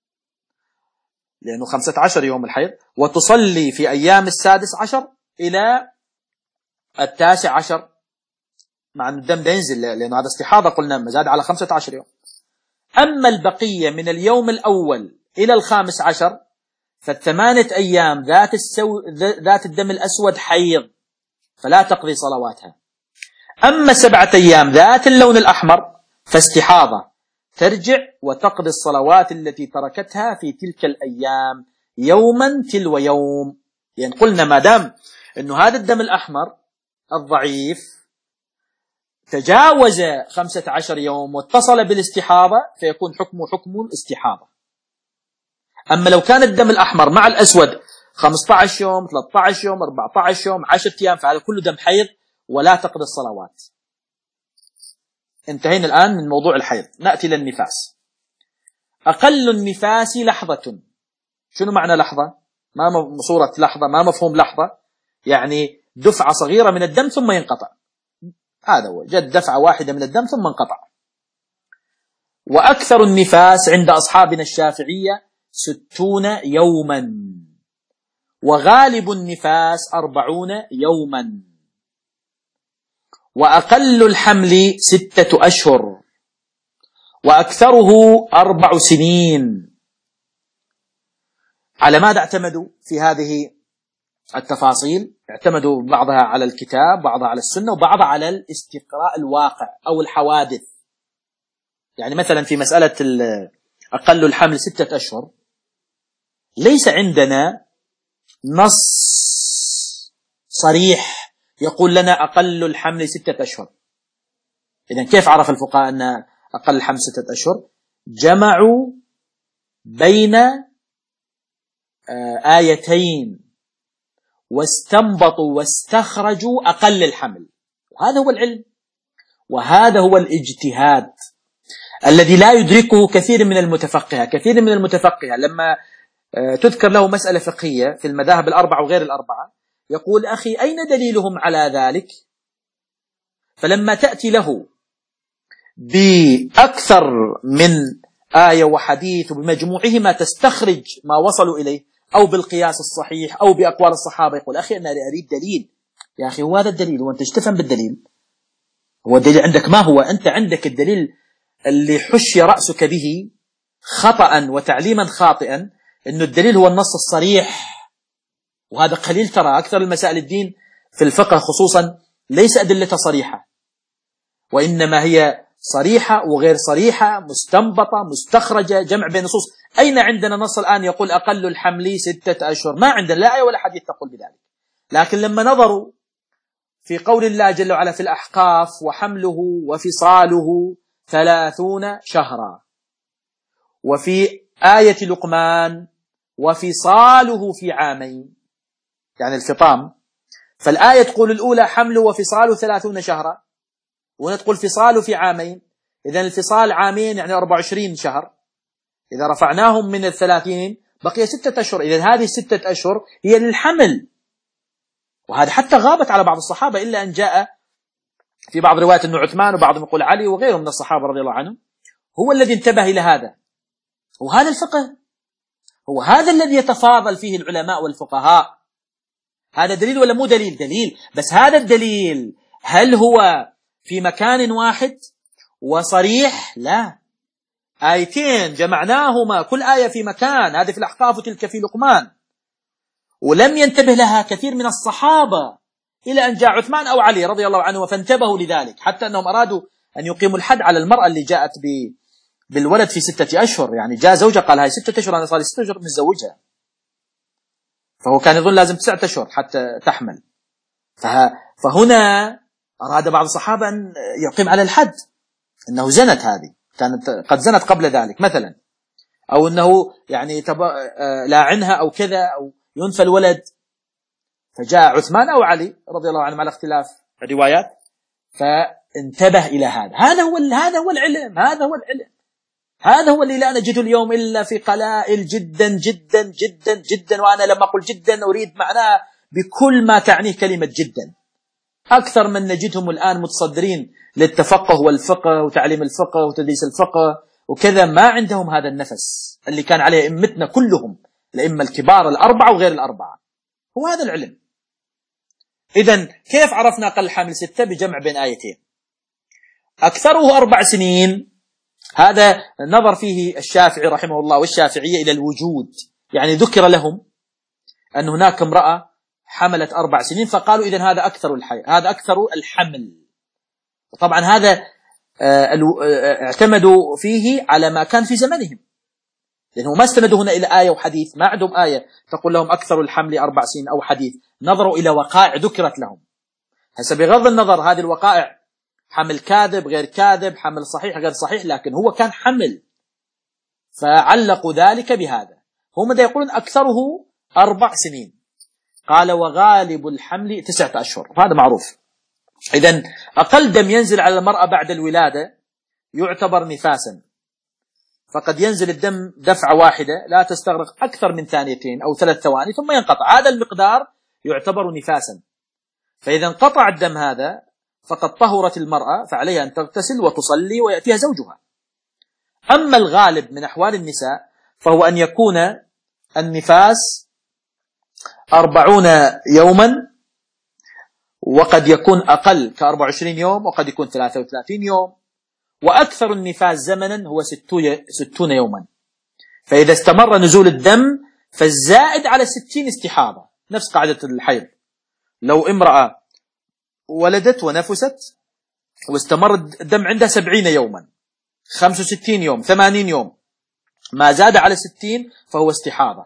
لأنه خمسة عشر يوم الحيض، وتصلي في أيام السادس عشر إلى التاسع عشر، مع أن الدم ده ينزل لأنه هذا استحاضة قلنا مزاد على خمسة عشر يوم. أما البقية من اليوم الأول إلى الخامس عشر فالثمانية أيام ذات, السو... ذات الدم الأسود حيض فلا تقضي صلواتها. أما سبعة أيام ذات اللون الأحمر فاستحاضة، ترجع وتقضي الصلوات التي تركتها في تلك الأيام يوما تلو يوم. يعني قلنا ما دام أنه هذا الدم الأحمر الضعيف تجاوز خمسة عشر يوم واتصل بالاستحاضة فيكون حكمه حكم الاستحاضة. أما لو كان الدم الأحمر مع الأسود خمسة عشر يوم ثلاثة عشر يوم أربعة عشر يوم عشرة أيام فهذا كله دم حيض ولا تقضي الصلوات. انتهينا الآن من موضوع الحيض. نأتي للنفاس. أقل النفاس لحظة. شنو معنى لحظة؟ ما صورة لحظة، ما مفهوم لحظة؟ يعني دفعة صغيرة من الدم ثم ينقطع، هذا هو، جد دفعة واحدة من الدم ثم انقطع. وأكثر النفاس عند أصحابنا الشافعية ستون يوما، وغالب النفاس أربعون يوما، وأقل الحمل ستة أشهر، وأكثره أربع سنين. على ماذا اعتمدوا في هذه التفاصيل؟ اعتمدوا بعضها على الكتاب، بعضها على السنة، وبعضها على الاستقراء الواقع أو الحوادث. يعني مثلا في مسألة أقل الحمل ستة أشهر ليس عندنا نص صريح يقول لنا أقل الحمل ستة أشهر. إذن كيف عرف الفقهاء أن أقل الحمل ستة أشهر؟ جمعوا بين آيتين واستنبطوا واستخرجوا أقل الحمل، وهذا هو العلم وهذا هو الاجتهاد الذي لا يدركه كثير من المتفقهة. كثير من المتفقهة لما تذكر له مسألة فقهية في المذاهب الأربعة وغير الأربعة يقول أخي أين دليلهم على ذلك؟ فلما تأتي له بأكثر من آية وحديث وبمجموعهما تستخرج ما وصلوا إليه أو بالقياس الصحيح أو بأقوال الصحابة، يقول أخي أنا أريد دليل. يا أخي هو هذا الدليل، وأنت ايش تفهم بالدليل؟ هو الدليل عندك ما هو؟ أنت عندك الدليل اللي حشي رأسك به خطأ وتعليما خاطئا إنه الدليل هو النص الصريح، وهذا قليل. ترى أكثر المسائل الدين في الفقه خصوصا ليس أدلتها صريحة، وإنما هي صريحة وغير صريحة، مستنبطة مستخرجة، جمع بين نصوص. أين عندنا نص الآن يقول أقل الحمل ستة أشهر؟ ما عندنا لا آية ولا حديث تقول بذلك. لكن لما نظروا في قول الله جل وعلا في الأحقاف وحمله وفصاله ثلاثون شهرا، وفي آية لقمان وفصاله في عامين، يعني الفطام، فالآية تقول الأولى حمله وفصاله ثلاثون شهرا، ونتقول فصاله في عامين. إذن الفصال عامين يعني أربع وعشرين شهر، إذا رفعناهم من الثلاثين بقي ستة أشهر. إذن هذه ستة أشهر هي للحمل، وهذا حتى غابت على بعض الصحابة، إلا أن جاء في بعض روايات أنه عثمان وبعضهم يقول علي وغيره من الصحابة رضي الله عنهم هو الذي انتبه إلى هذا. وهذا الفقه هو هذا الذي يتفاضل فيه العلماء والفقهاء. هذا دليل ولا مو دليل؟ دليل، بس هذا الدليل هل هو في مكان واحد وصريح؟ لا، آيتين جمعناهما كل آية في مكان، هذه في الأحقاف وتلك في لقمان، ولم ينتبه لها كثير من الصحابة إلى أن جاء عثمان أو علي رضي الله عنه فانتبهوا لذلك، حتى أنهم أرادوا أن يقيموا الحد على المرأة اللي جاءت بالولد في ستة أشهر. يعني جاء زوجها قال هاي ستة أشهر، أنا صار ستة أشهر متزوجها، فهو كان يظن لازم تسعة أشهر حتى تحمل. فهنا أراد بعض الصحابة أن يقيم على الحد أنه زنت، هذه كانت قد زنت قبل ذلك مثلا، أو أنه يعني لاعنها أو كذا أو ينفى الولد. فجاء عثمان أو علي رضي الله عنهم على اختلاف الروايات فانتبه إلى هذا. هذا هو هذا هو العلم، هذا هو العلم، هذا هو اللي لا نجده اليوم إلا في قلائل جدا جدا جدا جدا. وأنا لما أقول جدا أريد معناه بكل ما تعنيه كلمة جدا. أكثر من نجدهم الآن متصدرين للتفقه والفقه وتعليم الفقه وتدريس الفقه وكذا، ما عندهم هذا النفس اللي كان عليه أئمتنا كلهم، الأئمة الكبار الأربعة وغير الأربعة، هو هذا العلم. إذن كيف عرفنا أقل الحمل ستة؟ بجمع بين آيتين. أكثره أربع سنين، هذا نظر فيه الشافعي رحمه الله والشافعية إلى الوجود، يعني ذكر لهم أن هناك امرأة حملت أربع سنين فقالوا إذن هذا أكثر الحي... هذا أكثر الحمل. طبعا هذا اعتمدوا فيه على ما كان في زمنهم، لأنه ما استندوا هنا إلى آية وحديث، ما عندهم آية تقول لهم أكثر الحمل أربع سنين أو حديث، نظروا إلى وقائع ذكرت لهم. هسه بغض النظر هذه الوقائع حمل كاذب غير كاذب، حمل صحيح غير صحيح، لكن هو كان حمل، فعلقوا ذلك بهذا. هم دا يقولون أكثره أربع سنين. قال وغالب الحمل تسعة أشهر، هذا معروف. إذن أقل دم ينزل على المرأة بعد الولادة يعتبر نفاسا، فقد ينزل الدم دفعة واحدة لا تستغرق أكثر من ثانيتين أو ثلاث ثواني ثم ينقطع، هذا المقدار يعتبر نفاسا. فإذا انقطع الدم هذا فقد طهرت المرأة، فعليها أن تغتسل وتصلي ويأتيها زوجها. أما الغالب من أحوال النساء فهو أن يكون النفاس أربعون يوما، وقد يكون أقل كأربع وعشرين يوم، وقد يكون ثلاثة وثلاثين يوم، وأكثر النفاس زمنا هو ستون يوما. فإذا استمر نزول الدم فالزائد على ستين استحاضة، نفس قاعدة الحيض. لو امرأة ولدت ونفست واستمر الدم عندها سبعين يوما، خمسة وستين يوم، ثمانين يوم، ما زاد على ستين فهو استحاضة،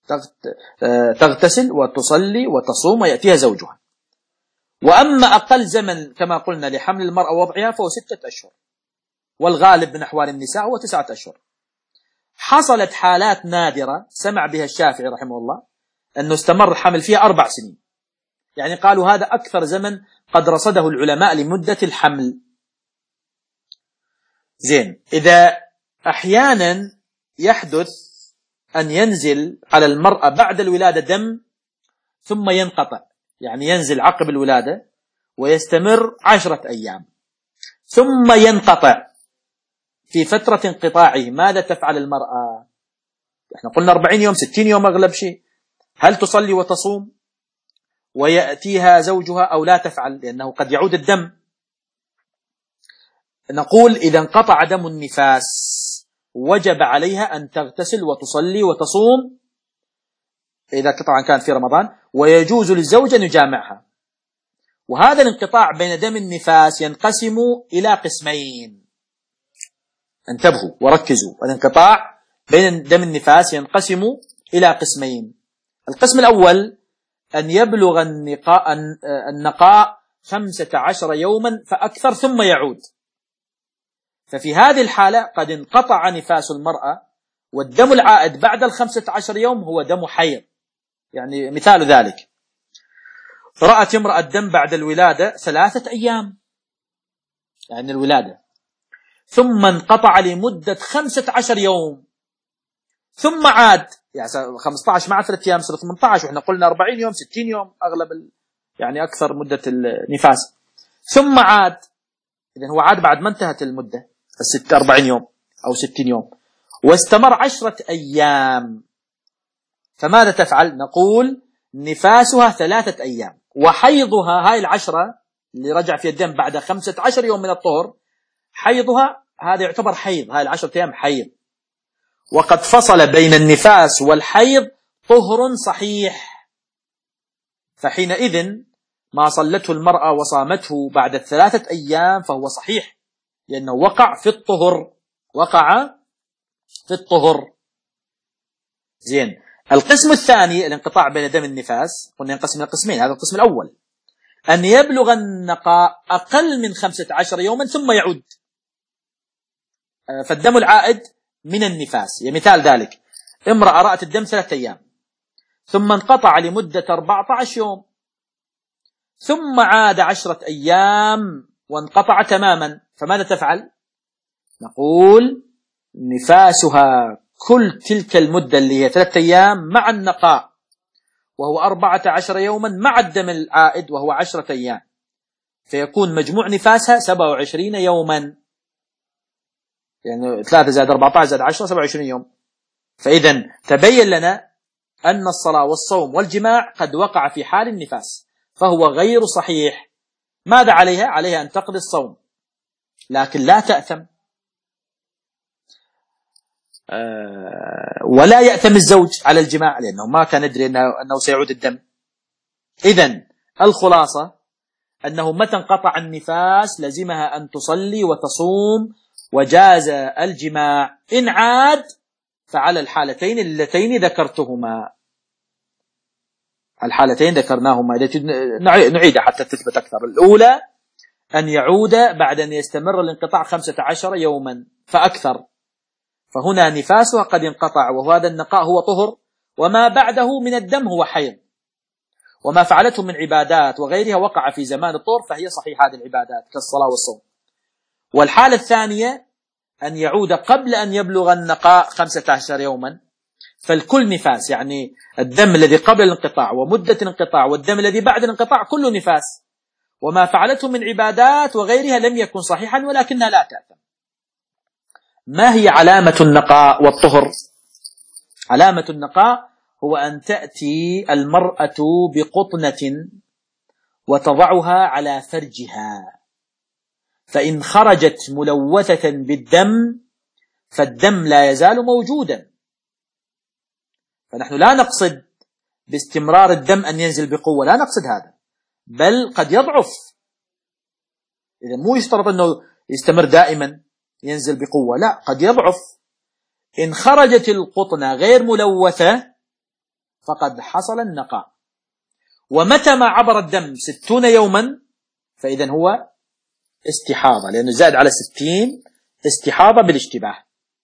تغتسل وتصلي وتصوم ويأتيها زوجها. وأما أقل زمن كما قلنا لحمل المرأة ووضعها فهو ستة أشهر، والغالب من أحوال النساء هو تسعة أشهر. حصلت حالات نادرة سمع بها الشافعي رحمه الله أنه استمر الحمل فيها أربع سنين، يعني قالوا هذا أكثر زمن قد رصده العلماء لمدة الحمل. زين، إذا أحيانا يحدث أن ينزل على المرأة بعد الولادة دم ثم ينقطع، يعني ينزل عقب الولادة ويستمر عشرة أيام ثم ينقطع، في فترة انقطاعه ماذا تفعل المرأة؟ احنا قلنا أربعين يوم ستين يوم أغلب شيء، هل تصلي وتصوم ويأتيها زوجها أو لا تفعل؟ لأنه قد يعود الدم. نقول إذا انقطع دم النفاس وجب عليها أن تغتسل وتصلي وتصوم، إذا طبعا كان في رمضان، ويجوز للزوج أن يجامعها. وهذا الانقطاع بين دم النفاس ينقسم إلى قسمين، انتبهوا وركزوا، الانقطاع بين دم النفاس ينقسم إلى قسمين. القسم الأول أن يبلغ النقاء, النقاء خمسة عشر يوما فأكثر ثم يعود، ففي هذه الحالة قد انقطع نفاس المرأة، والدم العائد بعد الخمسة عشر يوم هو دم حيض. يعني مثال ذلك، رأت امرأة الدم بعد الولادة ثلاثة أيام، يعني الولادة، ثم انقطع لمدة خمسة عشر يوم ثم عاد، يعني خمسة عشر مع ثلاثة أيام صار ثمانية عشر، وإحنا قلنا أربعين يوم ستين يوم أغلب ال... يعني أكثر مدة النفاس، ثم عاد. إذن هو عاد بعد ما انتهت المدة الست أربعين يوم أو ستين يوم، واستمر عشرة أيام، فماذا تفعل؟ نقول نفاسها ثلاثة أيام، وحيضها هاي العشرة اللي رجع في الدم بعد خمسة عشر يوم من الطهر، حيضها هذا يعتبر حيض، هاي العشرة أيام حيض، وقد فصل بين النفاس والحيض طهر صحيح. فحينئذ ما صلته المرأة وصامته بعد الثلاثة أيام فهو صحيح، لأنه وقع في الطهر، وقع في الطهر. زين، القسم الثاني الانقطاع بين دم النفاس، قلنا ينقسم إلى قسمين، هذا القسم الأول أن يبلغ النقاء أقل من خمسة عشر يوما ثم يعود، فالدم العائد من النفاس. يعني مثال ذلك، امرأة رأت الدم ثلاثة أيام ثم انقطع لمدة أربعة عشر يوم ثم عاد عشرة أيام وانقطع تماما، فماذا تفعل؟ نقول نفاسها كل تلك المدة اللي هي ثلاثة أيام مع النقاء وهو أربعة عشر يوما مع الدم العائد وهو عشرة أيام، فيكون مجموع نفاسها سبعة وعشرين يوما، يعني ثلاثة زائد أربعة عشر زائد عشرة سبعة وعشرين يوم. فإذا تبين لنا أن الصلاة والصوم والجماع قد وقع في حال النفاس، فهو غير صحيح. ماذا عليها؟ عليها أن تقضي الصوم لكن لا تأثم، أه ولا يأثم الزوج على الجماع لأنه ما كان يدري أنه, أنه سيعود الدم. إذن الخلاصة أنه متى انقطع النفاس لزمها أن تصلي وتصوم وجاز الجماع. إن عاد فعلى الحالتين اللتين ذكرتهما، الحالتين ذكرناهما نعيدها حتى تثبت أكثر. الأولى أن يعود بعد أن يستمر الانقطاع خمسة عشر يوما فأكثر، فهنا نفاسها قد انقطع وهذا النقاء هو طهر، وما بعده من الدم هو حيض، وما فعلته من عبادات وغيرها وقع في زمان الطهر فهي صحيح هذه العبادات كالصلاة والصوم. والحالة الثانية أن يعود قبل أن يبلغ النقاء خمسة عشر يوما، فالكل نفاس، يعني الدم الذي قبل الانقطاع ومدة الانقطاع والدم الذي بعد الانقطاع كله نفاس، وما فعلته من عبادات وغيرها لم يكن صحيحا ولكنها لا تأثم. ما هي علامة النقاء والطهر؟ علامة النقاء هو أن تأتي المرأة بقطنة وتضعها على فرجها، فإن خرجت ملوثة بالدم فالدم لا يزال موجودا. فنحن لا نقصد باستمرار الدم أن ينزل بقوة، لا نقصد هذا، بل قد يضعف. إذا مو يشترط أنه يستمر دائما ينزل بقوة، لا، قد يضعف. إن خرجت القطنة غير ملوثة فقد حصل النقاء. ومتى ما عبر الدم ستون يوما فإذا هو استحاضة، لأنه زاد على ستين استحاضة بالاشتباه.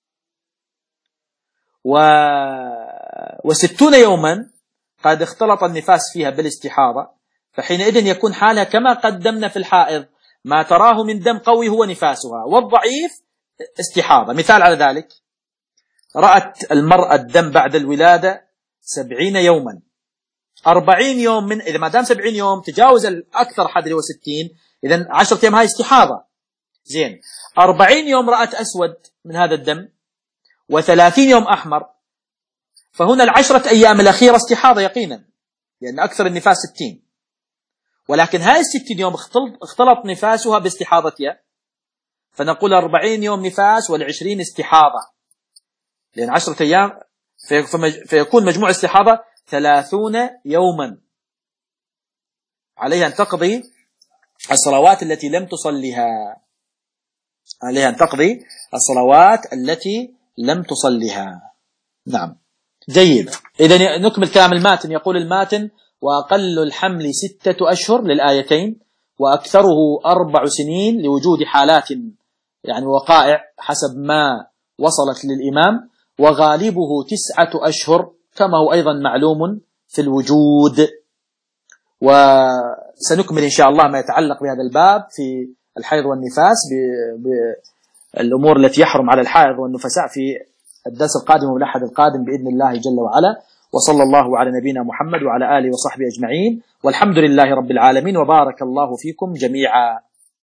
و... وستون يوما قد اختلط النفاس فيها بالاستحاضة، فحينئذ يكون حالها كما قدمنا في الحائض، ما تراه من دم قوي هو نفاسها والضعيف استحاضة. مثال على ذلك، رأت المرأة الدم بعد الولادة سبعين يوما، أربعين يوم من إذا ما دام سبعين يوم تجاوز الأكثر حد اللي هو ستين، إذن عشرة أيام هاي استحاضة. زين، أربعين يوم رأت أسود من هذا الدم وثلاثين يوم أحمر، فهنا العشرة أيام الأخيرة استحاضة يقينا، لأن أكثر النفاس ستين، ولكن هاي الستين يوم اختلط, اختلط نفاسها باستحاضتها، فنقول أربعين يوم نفاس والعشرين استحاضة، لأن عشرة أيام فيكون مجموع استحاضة ثلاثون يوما. عليها أن تقضي الصلوات التي لم تصلها، عليها أن تقضي الصلوات التي لم تصلها. نعم، جيد. إذن نكمل كلام الماتن. يقول الماتن: وأقل الحمل ستة أشهر للآيتين، وأكثره أربع سنين لوجود حالات يعني وقائع حسب ما وصلت للإمام، وغالبه تسعة أشهر كما هو أيضا معلوم في الوجود. وسنكمل إن شاء الله ما يتعلق بهذا الباب في الحيض والنفاس بالأمور التي يحرم على الحائض والنفساء في الدرس القادم والأحد القادم بإذن الله جل وعلا. وصلى الله على نبينا محمد وعلى آله وصحبه أجمعين، والحمد لله رب العالمين، وبارك الله فيكم جميعا.